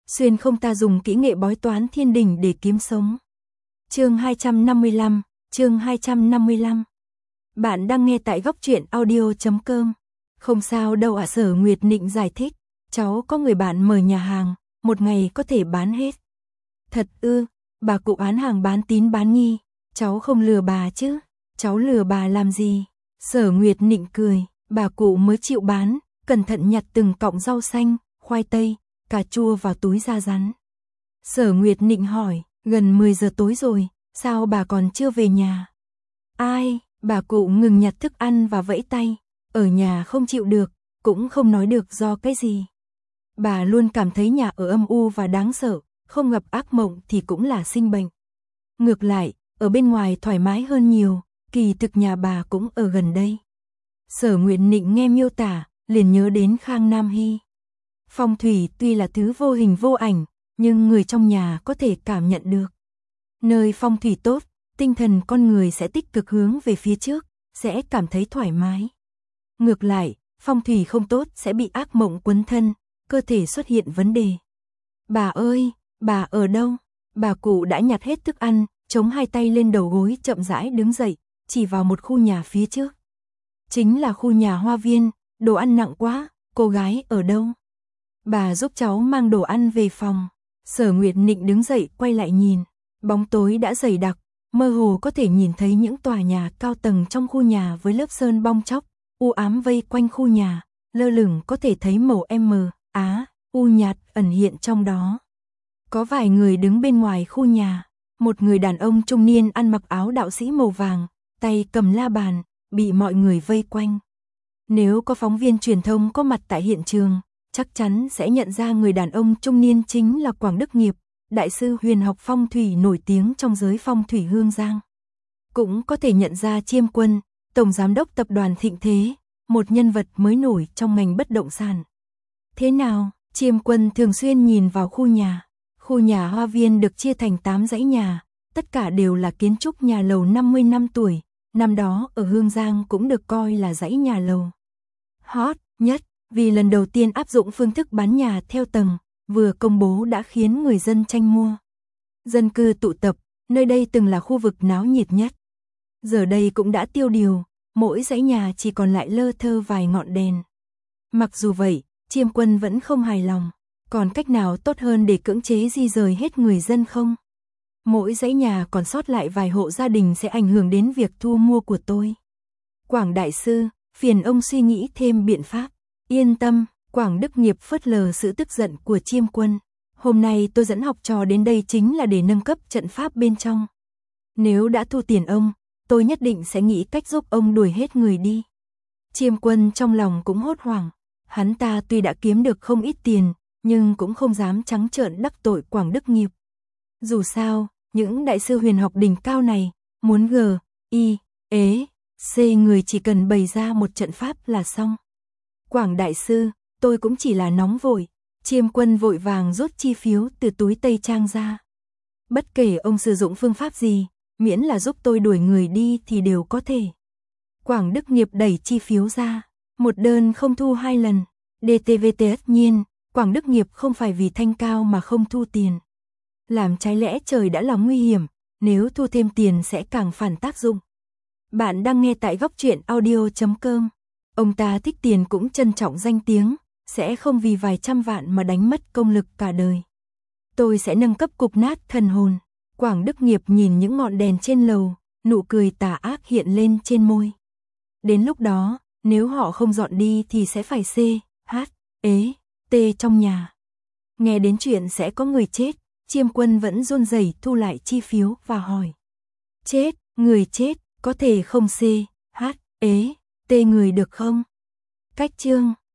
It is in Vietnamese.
xuyên không ta dùng kỹ nghệ bói toán thiên đình để kiếm sống. Chương 255. Bạn đang nghe tại Góc Truyện Audio.com. Không sao đâu ạ, Sở Nguyệt Nịnh giải thích. Cháu có người bạn mở nhà hàng, một ngày có thể bán hết. Thật ư? Bà cụ bán hàng bán tín bán nghi. Cháu không lừa bà chứ? Cháu lừa bà làm gì? Sở Nguyệt Nịnh cười. Bà cụ mới chịu bán, cẩn thận nhặt từng cọng rau xanh, khoai tây, cà chua vào túi da rắn. Sở Nguyệt Nịnh hỏi, gần 10 giờ tối rồi, sao bà còn chưa về nhà? Ai? Bà cụ ngừng nhặt thức ăn và vẫy tay. Ở nhà không chịu được, cũng không nói được do cái gì. Bà luôn cảm thấy nhà ở âm u và đáng sợ, không gặp ác mộng thì cũng là sinh bệnh. Ngược lại, ở bên ngoài thoải mái hơn nhiều, kỳ thực nhà bà cũng ở gần đây. Sở Nguyệt Nịnh nghe miêu tả, liền nhớ đến Khang Nam Hy. Phong thủy tuy là thứ vô hình vô ảnh, nhưng người trong nhà có thể cảm nhận được. Nơi phong thủy tốt, tinh thần con người sẽ tích cực hướng về phía trước, sẽ cảm thấy thoải mái. Ngược lại, phong thủy không tốt sẽ bị ác mộng quấn thân, cơ thể xuất hiện vấn đề. Bà ơi, bà ở đâu? Bà cụ đã nhặt hết thức ăn, chống hai tay lên đầu gối chậm rãi đứng dậy, chỉ vào một khu nhà phía trước. Chính là khu nhà hoa viên, đồ ăn nặng quá, cô gái ở đâu? Bà giúp cháu mang đồ ăn về phòng. Sở Nguyệt Nịnh đứng dậy quay lại nhìn, bóng tối đã dày đặc, mơ hồ có thể nhìn thấy những tòa nhà cao tầng trong khu nhà với lớp sơn bong tróc, u ám vây quanh khu nhà, lơ lửng có thể thấy màu u nhạt ẩn hiện trong đó. Có vài người đứng bên ngoài khu nhà, một người đàn ông trung niên ăn mặc áo đạo sĩ màu vàng, tay cầm la bàn, bị mọi người vây quanh. Nếu có phóng viên truyền thông có mặt tại hiện trường, chắc chắn sẽ nhận ra người đàn ông trung niên chính là Quảng Đức Nghiệp, đại sư huyền học phong thủy nổi tiếng trong giới phong thủy Hương Giang. Cũng có thể nhận ra Chiêm Quân, tổng giám đốc tập đoàn Thịnh Thế, một nhân vật mới nổi trong ngành bất động sản. Thế nào, Chiêm Quân thường xuyên nhìn vào khu nhà. Khu nhà hoa viên được chia thành 8 dãy nhà, tất cả đều là kiến trúc nhà lầu 50 năm tuổi, năm đó ở Hương Giang cũng được coi là dãy nhà lầu hot nhất, vì lần đầu tiên áp dụng phương thức bán nhà theo tầng, vừa công bố đã khiến người dân tranh mua. Dân cư tụ tập, nơi đây từng là khu vực náo nhiệt nhất. Giờ đây cũng đã tiêu điều, mỗi dãy nhà chỉ còn lại lơ thơ vài ngọn đèn. Mặc dù vậy, Chiêm Quân vẫn không hài lòng. Còn cách nào tốt hơn để cưỡng chế di rời hết người dân không? Mỗi dãy nhà còn sót lại vài hộ gia đình sẽ ảnh hưởng đến việc thu mua của tôi. Quảng đại sư, phiền ông suy nghĩ thêm biện pháp. Yên tâm, Quảng Đức Nghiệp phớt lờ sự tức giận của Chiêm Quân. Hôm nay tôi dẫn học trò đến đây chính là để nâng cấp trận pháp bên trong. Nếu đã thu tiền ông, tôi nhất định sẽ nghĩ cách giúp ông đuổi hết người đi. Chiêm Quân trong lòng cũng hốt hoảng. Hắn ta tuy đã kiếm được không ít tiền, nhưng cũng không dám trắng trợn đắc tội Quảng Đức Nghiệp. Dù sao, những đại sư huyền học đỉnh cao này, muốn người chỉ cần bày ra một trận pháp là xong. Quảng đại sư, tôi cũng chỉ là nóng vội. Chiêm Quân vội vàng rút chi phiếu từ túi tây trang ra. Bất kể ông sử dụng phương pháp gì, miễn là giúp tôi đuổi người đi thì đều có thể. Quảng Đức Nghiệp đẩy chi phiếu ra, một đơn không thu 2 lần. DTVT tất nhiên, Quảng Đức Nghiệp không phải vì thanh cao mà không thu tiền. Làm trái lẽ trời đã là nguy hiểm, nếu thu thêm tiền sẽ càng phản tác dụng. Bạn đang nghe tại Góc Truyện Audio.com. Ông ta thích tiền cũng trân trọng danh tiếng, sẽ không vì vài trăm vạn mà đánh mất công lực cả đời. Tôi sẽ nâng cấp cục nát thần hồn. Quảng Đức Nghiệp nhìn những ngọn đèn trên lầu, nụ cười tà ác hiện lên trên môi. Đến lúc đó, nếu họ không dọn đi thì sẽ phải T trong nhà. Nghe đến chuyện sẽ có người chết, Chiêm Quân vẫn run rẩy thu lại chi phiếu và hỏi. Chết, người chết, có thể không T người được không? Cách chương